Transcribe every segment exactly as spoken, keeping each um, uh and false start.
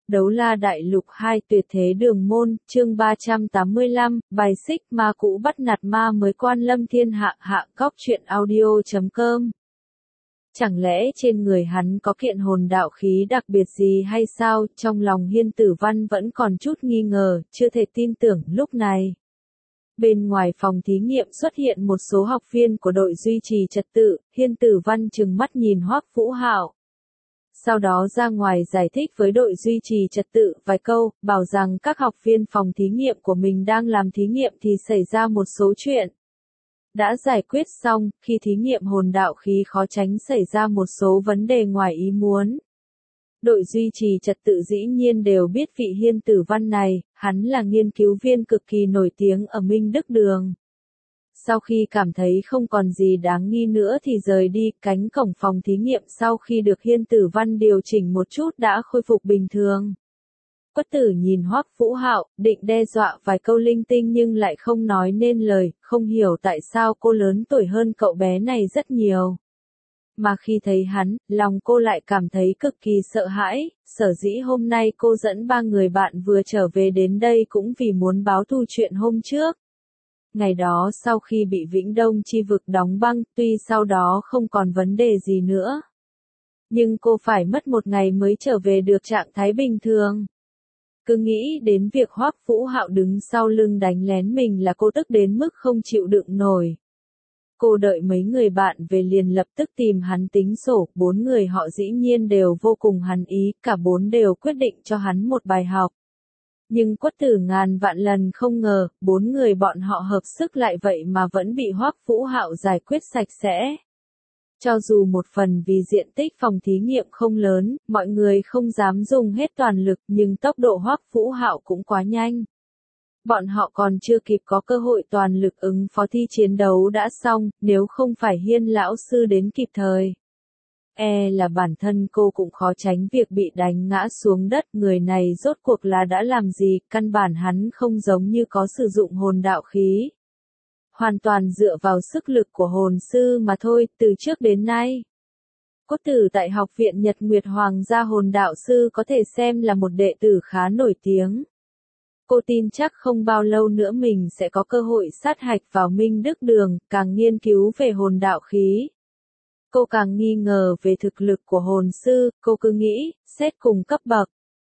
Đấu La Đại Lục hai Tuyệt Thế Đường Môn, chương ba trăm tám mươi lăm, bài xích ma cũ bắt nạt ma mới quan lâm thiên hạ. Hạ Cóc Truyện Audio chấm com. Chẳng lẽ trên người hắn có kiện hồn đạo khí đặc biệt gì hay sao? Trong lòng Hiên Tử Văn vẫn còn chút nghi ngờ, chưa thể tin tưởng. Lúc này, bên ngoài phòng thí nghiệm xuất hiện một số học viên của đội duy trì trật tự. Hiên Tử Văn trừng mắt nhìn Hoắc Vũ Hạo, sau đó ra ngoài giải thích với đội duy trì trật tự vài câu, bảo rằng các học viên phòng thí nghiệm của mình đang làm thí nghiệm thì xảy ra một số chuyện đã giải quyết xong. Khi thí nghiệm hồn đạo khí khó tránh xảy ra một số vấn đề ngoài ý muốn. Đội duy trì trật tự dĩ nhiên đều biết vị Hiên Tử Văn này, hắn là nghiên cứu viên cực kỳ nổi tiếng ở Minh Đức Đường. Sau khi cảm thấy không còn gì đáng nghi nữa thì rời đi. Cánh cổng phòng thí nghiệm sau khi được Hiên Tử Văn điều chỉnh một chút đã khôi phục bình thường. Quất Tử nhìn Hoắc Vũ Hạo, định đe dọa vài câu linh tinh nhưng lại không nói nên lời, không hiểu tại sao cô lớn tuổi hơn cậu bé này rất nhiều. Mà khi thấy hắn, lòng cô lại cảm thấy cực kỳ sợ hãi. Sở dĩ hôm nay cô dẫn ba người bạn vừa trở về đến đây cũng vì muốn báo thù chuyện hôm trước. Ngày đó sau khi bị Vĩnh Đông chi vực đóng băng, tuy sau đó không còn vấn đề gì nữa, nhưng cô phải mất một ngày mới trở về được trạng thái bình thường. Cứ nghĩ đến việc Hoắc Vũ Hạo đứng sau lưng đánh lén mình là cô tức đến mức không chịu đựng nổi. Cô đợi mấy người bạn về liền lập tức tìm hắn tính sổ. Bốn người họ dĩ nhiên đều vô cùng hắn ý, cả bốn đều quyết định cho hắn một bài học. Nhưng Quất Tử ngàn vạn lần không ngờ, bốn người bọn họ hợp sức lại vậy mà vẫn bị Hoắc Vũ Hạo giải quyết sạch sẽ. Cho dù một phần vì diện tích phòng thí nghiệm không lớn, mọi người không dám dùng hết toàn lực, nhưng tốc độ Hoắc Vũ Hạo cũng quá nhanh. Bọn họ còn chưa kịp có cơ hội toàn lực ứng phó thi chiến đấu đã xong, nếu không phải Hiên lão sư đến kịp thời, e là bản thân cô cũng khó tránh việc bị đánh ngã xuống đất. Người này rốt cuộc là đã làm gì? Căn bản hắn không giống như có sử dụng hồn đạo khí, hoàn toàn dựa vào sức lực của hồn sư mà thôi. Từ trước đến nay, Cốt Tử tại Học viện Nhật Nguyệt Hoàng gia hồn đạo sư có thể xem là một đệ tử khá nổi tiếng. Cô tin chắc không bao lâu nữa mình sẽ có cơ hội sát hạch vào Minh Đức Đường. Càng nghiên cứu về hồn đạo khí, cô càng nghi ngờ về thực lực của hồn sư. Cô cứ nghĩ, xét cùng cấp bậc,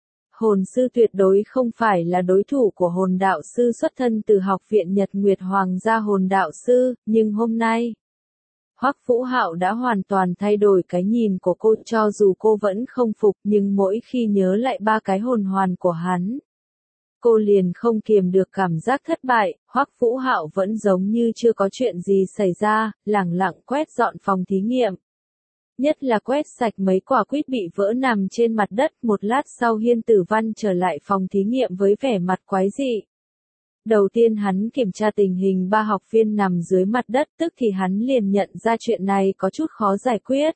hồn sư tuyệt đối không phải là đối thủ của hồn đạo sư xuất thân từ Học viện Nhật Nguyệt Hoàng gia hồn đạo sư. Nhưng hôm nay, Hoắc Vũ Hạo đã hoàn toàn thay đổi cái nhìn của cô. Cho dù cô vẫn không phục, nhưng mỗi khi nhớ lại ba cái hồn hoàn của hắn, cô liền không kiềm được cảm giác thất bại. Hoắc Vũ Hạo vẫn giống như chưa có chuyện gì xảy ra, lẳng lặng quét dọn phòng thí nghiệm. Nhất là quét sạch mấy quả quýt bị vỡ nằm trên mặt đất. Một lát sau Hiên Tử Văn trở lại phòng thí nghiệm với vẻ mặt quái dị. Đầu tiên hắn kiểm tra tình hình ba học viên nằm dưới mặt đất, tức thì hắn liền nhận ra chuyện này có chút khó giải quyết.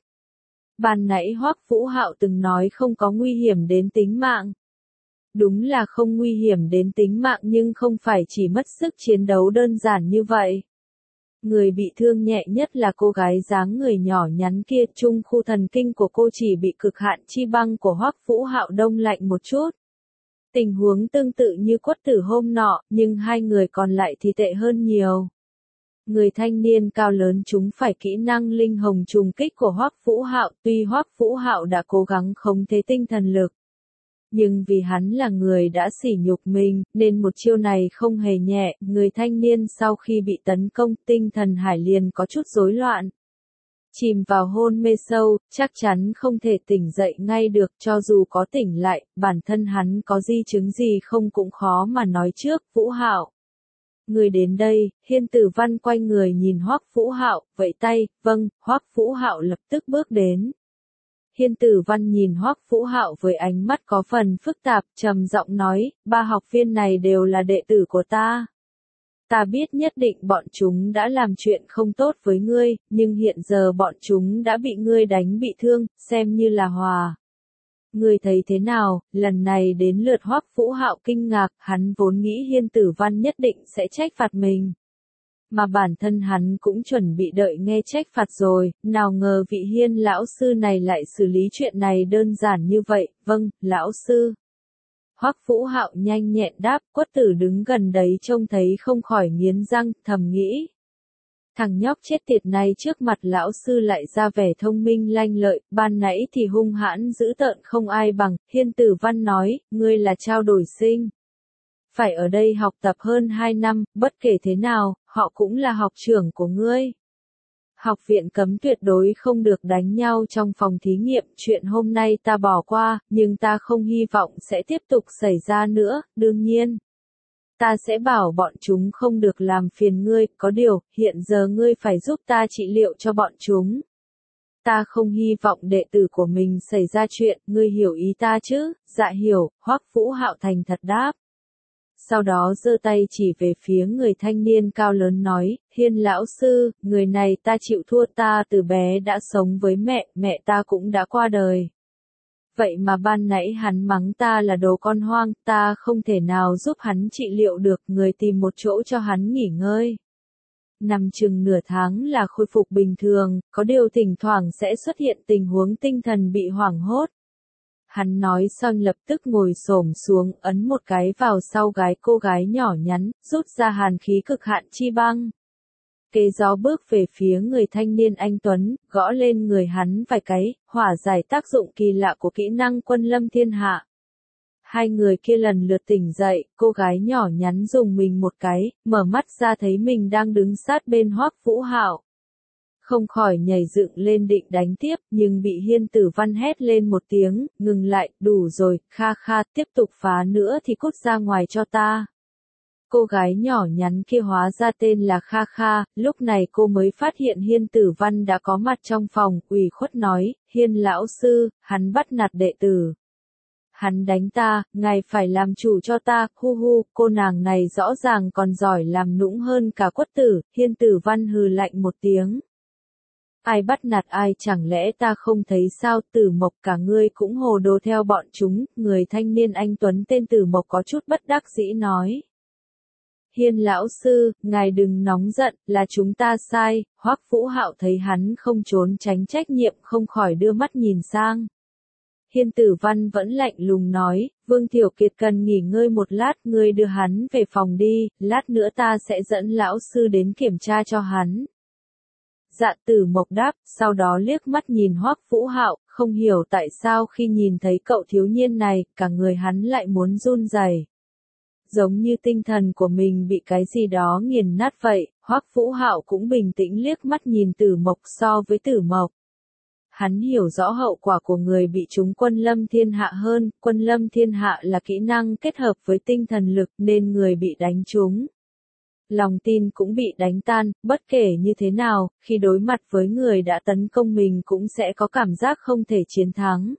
Ban nãy Hoắc Vũ Hạo từng nói không có nguy hiểm đến tính mạng. Đúng là không nguy hiểm đến tính mạng nhưng không phải chỉ mất sức chiến đấu đơn giản như vậy. Người bị thương nhẹ nhất là cô gái dáng người nhỏ nhắn kia. Trung khu thần kinh của cô chỉ bị cực hạn chi băng của Hoắc Vũ Hạo đông lạnh một chút. Tình huống tương tự như Quất Tử hôm nọ, nhưng hai người còn lại thì tệ hơn nhiều. Người thanh niên cao lớn chúng phải kỹ năng linh hồng trùng kích của Hoắc Vũ Hạo. Tuy Hoắc Vũ Hạo đã cố gắng khống chế tinh thần lực, nhưng vì hắn là người đã sỉ nhục mình, nên một chiêu này không hề nhẹ. Người thanh niên sau khi bị tấn công, tinh thần hải liền có chút rối loạn, chìm vào hôn mê sâu, chắc chắn không thể tỉnh dậy ngay được. Cho dù có tỉnh lại, bản thân hắn có di chứng gì không cũng khó mà nói trước. Vũ Hạo, người đến đây. Hiên Tử Văn quay người nhìn Hoắc Vũ Hạo, vẫy tay. Vâng. Hoắc Vũ Hạo lập tức bước đến. Hiên Tử Văn nhìn Hoắc Vũ Hạo với ánh mắt có phần phức tạp, trầm giọng nói, ba học viên này đều là đệ tử của ta. Ta biết nhất định bọn chúng đã làm chuyện không tốt với ngươi, nhưng hiện giờ bọn chúng đã bị ngươi đánh bị thương, xem như là hòa. Ngươi thấy thế nào? Lần này đến lượt Hoắc Vũ Hạo kinh ngạc, hắn vốn nghĩ Hiên Tử Văn nhất định sẽ trách phạt mình. Mà bản thân hắn cũng chuẩn bị đợi nghe trách phạt rồi, nào ngờ vị Hiên lão sư này lại xử lý chuyện này đơn giản như vậy. Vâng, lão sư. Hoắc Vũ Hạo nhanh nhẹn đáp, Quất Tử đứng gần đấy trông thấy không khỏi nghiến răng, thầm nghĩ. Thằng nhóc chết tiệt này trước mặt lão sư lại ra vẻ thông minh lanh lợi, ban nãy thì hung hãn dữ tợn không ai bằng. Hiên Tử Văn nói, ngươi là trao đổi sinh. Phải ở đây học tập hơn hai năm, bất kể thế nào, họ cũng là học trưởng của ngươi. Học viện cấm tuyệt đối không được đánh nhau trong phòng thí nghiệm, chuyện hôm nay ta bỏ qua, nhưng ta không hy vọng sẽ tiếp tục xảy ra nữa, đương nhiên. Ta sẽ bảo bọn chúng không được làm phiền ngươi, có điều, hiện giờ ngươi phải giúp ta trị liệu cho bọn chúng. Ta không hy vọng đệ tử của mình xảy ra chuyện, ngươi hiểu ý ta chứ? Dạ hiểu, Hoắc Vũ Hạo thành thật đáp. Sau đó giơ tay chỉ về phía người thanh niên cao lớn nói, Hiên lão sư, người này ta chịu thua, ta từ bé đã sống với mẹ, mẹ ta cũng đã qua đời. Vậy mà ban nãy hắn mắng ta là đồ con hoang, ta không thể nào giúp hắn trị liệu được, người tìm một chỗ cho hắn nghỉ ngơi. Nằm chừng nửa tháng là khôi phục bình thường, có điều thỉnh thoảng sẽ xuất hiện tình huống tinh thần bị hoảng hốt. Hắn nói xong lập tức ngồi xổm xuống, ấn một cái vào sau gái cô gái nhỏ nhắn, rút ra hàn khí cực hạn chi băng. Kế gió bước về phía người thanh niên anh Tuấn, gõ lên người hắn vài cái, hỏa giải tác dụng kỳ lạ của kỹ năng Quân Lâm Thiên Hạ. Hai người kia lần lượt tỉnh dậy, cô gái nhỏ nhắn dùng mình một cái, mở mắt ra thấy mình đang đứng sát bên Hoắc Vũ Hạo. Không khỏi nhảy dựng lên định đánh tiếp, nhưng bị Hiên Tử Văn hét lên một tiếng, ngừng lại, đủ rồi, kha kha, tiếp tục phá nữa thì cút ra ngoài cho ta. Cô gái nhỏ nhắn kia hóa ra tên là Kha Kha, lúc này cô mới phát hiện Hiên Tử Văn đã có mặt trong phòng, ủy khuất nói, Hiên lão sư, hắn bắt nạt đệ tử. Hắn đánh ta, ngài phải làm chủ cho ta, hu hu, cô nàng này rõ ràng còn giỏi làm nũng hơn cả Quất Tử. Hiên Tử Văn hừ lạnh một tiếng. Ai bắt nạt ai, chẳng lẽ ta không thấy sao? Tử Mộc, cả ngươi cũng hồ đồ theo bọn chúng. Người thanh niên anh Tuấn tên Tử Mộc có chút bất đắc dĩ nói. Hiên lão sư, ngài đừng nóng giận, là chúng ta sai. Hoắc Vũ Hạo thấy hắn không trốn tránh trách nhiệm, không khỏi đưa mắt nhìn sang. Hiên Tử Văn vẫn lạnh lùng nói, Vương Tiểu Kiệt cần nghỉ ngơi một lát, ngươi đưa hắn về phòng đi, lát nữa ta sẽ dẫn lão sư đến kiểm tra cho hắn. Dạ Tử Mộc đáp, sau đó liếc mắt nhìn Hoắc Vũ Hạo, không hiểu tại sao khi nhìn thấy cậu thiếu niên này, cả người hắn lại muốn run rẩy. Giống như tinh thần của mình bị cái gì đó nghiền nát vậy, Hoắc Vũ Hạo cũng bình tĩnh liếc mắt nhìn Tử Mộc. So với Tử Mộc, hắn hiểu rõ hậu quả của người bị trúng Quân Lâm Thiên Hạ hơn. Quân Lâm Thiên Hạ là kỹ năng kết hợp với tinh thần lực nên người bị đánh trúng, lòng tin cũng bị đánh tan. Bất kể như thế nào, khi đối mặt với người đã tấn công mình cũng sẽ có cảm giác không thể chiến thắng.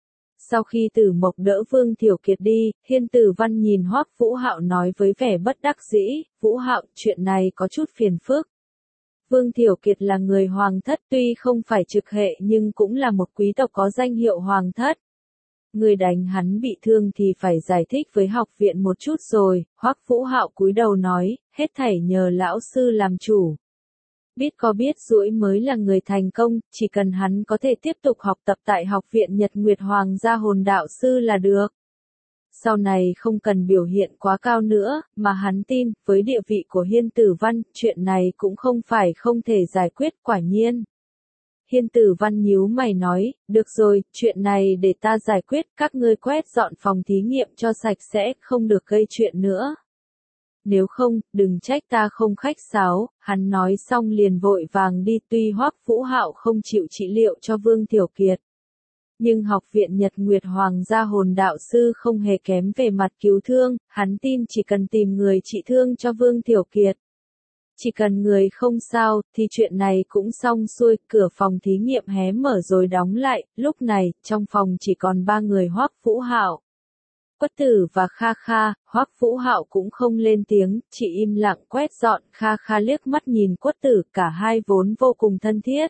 Sau khi Tử Mộc đỡ Vương Tiểu Kiệt đi, Hiên Tử Văn nhìn Hoắc Vũ Hạo nói với vẻ bất đắc dĩ, Vũ Hạo, chuyện này có chút phiền phức. Vương Tiểu Kiệt là người hoàng thất, tuy không phải trực hệ nhưng cũng là một quý tộc có danh hiệu hoàng thất. Người đánh hắn bị thương thì phải giải thích với học viện một chút rồi. Hoắc Vũ Hạo cúi đầu nói, hết thảy nhờ lão sư làm chủ. Biết có biết rũi mới là người thành công, chỉ cần hắn có thể tiếp tục học tập tại học viện Nhật Nguyệt Hoàng gia hồn đạo sư là được. Sau này không cần biểu hiện quá cao nữa, mà hắn tin, với địa vị của Hiên Tử Văn, chuyện này cũng không phải không thể giải quyết. Quả nhiên. Hiên Tử Văn nhíu mày nói, được rồi, chuyện này để ta giải quyết, các ngươi quét dọn phòng thí nghiệm cho sạch sẽ, không được gây chuyện nữa. Nếu không, đừng trách ta không khách sáo. Hắn nói xong liền vội vàng đi. Tuy Hoắc Vũ Hạo không chịu trị liệu cho Vương Tiểu Kiệt, nhưng học viện Nhật Nguyệt Hoàng gia hồn đạo sư không hề kém về mặt cứu thương, hắn tin chỉ cần tìm người trị thương cho Vương Tiểu Kiệt. Chỉ cần người không sao, thì chuyện này cũng xong xuôi. Cửa phòng thí nghiệm hé mở rồi đóng lại, lúc này, trong phòng chỉ còn ba người Hoắc Vũ Hạo, Quất Tử và Kha Kha. Hoắc Vũ Hạo cũng không lên tiếng, chỉ im lặng quét dọn. Kha Kha liếc mắt nhìn Quất Tử, cả hai vốn vô cùng thân thiết,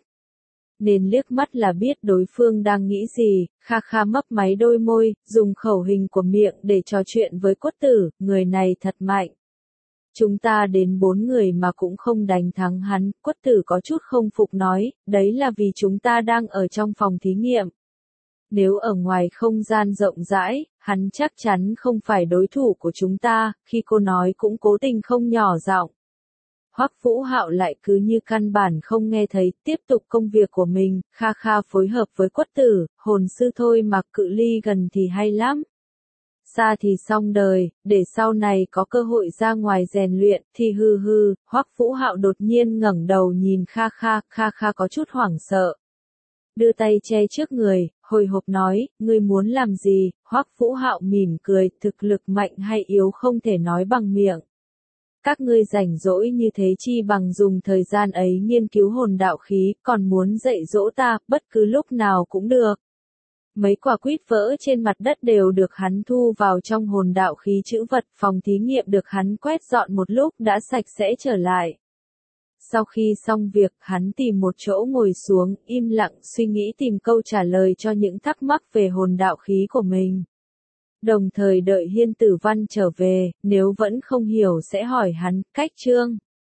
nên liếc mắt là biết đối phương đang nghĩ gì. Kha Kha mấp máy đôi môi, dùng khẩu hình của miệng để trò chuyện với Quất Tử, người này thật mạnh. Chúng ta đến bốn người mà cũng không đánh thắng hắn. Quất Tử có chút không phục nói, đấy là vì chúng ta đang ở trong phòng thí nghiệm. Nếu ở ngoài không gian rộng rãi, hắn chắc chắn không phải đối thủ của chúng ta, khi cô nói cũng cố tình không nhỏ giọng. Hoắc Vũ Hạo lại cứ như căn bản không nghe thấy, tiếp tục công việc của mình, kha kha phối hợp với Quất Tử, hồn sư thôi mà cự ly gần thì hay lắm. Xa thì xong đời, để sau này có cơ hội ra ngoài rèn luyện, thì hừ hừ, Hoắc Vũ Hạo đột nhiên ngẩng đầu nhìn Kha Kha, Kha Kha có chút hoảng sợ. Đưa tay che trước người, hồi hộp nói, ngươi muốn làm gì? Hoắc Vũ Hạo mỉm cười, thực lực mạnh hay yếu không thể nói bằng miệng. Các ngươi rảnh rỗi như thế chi bằng dùng thời gian ấy nghiên cứu hồn đạo khí, còn muốn dạy dỗ ta, bất cứ lúc nào cũng được. Mấy quả quýt vỡ trên mặt đất đều được hắn thu vào trong hồn đạo khí chữ vật, phòng thí nghiệm được hắn quét dọn một lúc đã sạch sẽ trở lại. Sau khi xong việc, hắn tìm một chỗ ngồi xuống, im lặng suy nghĩ tìm câu trả lời cho những thắc mắc về hồn đạo khí của mình. Đồng thời đợi Hiên Tử Văn trở về, nếu vẫn không hiểu sẽ hỏi hắn, cách chương.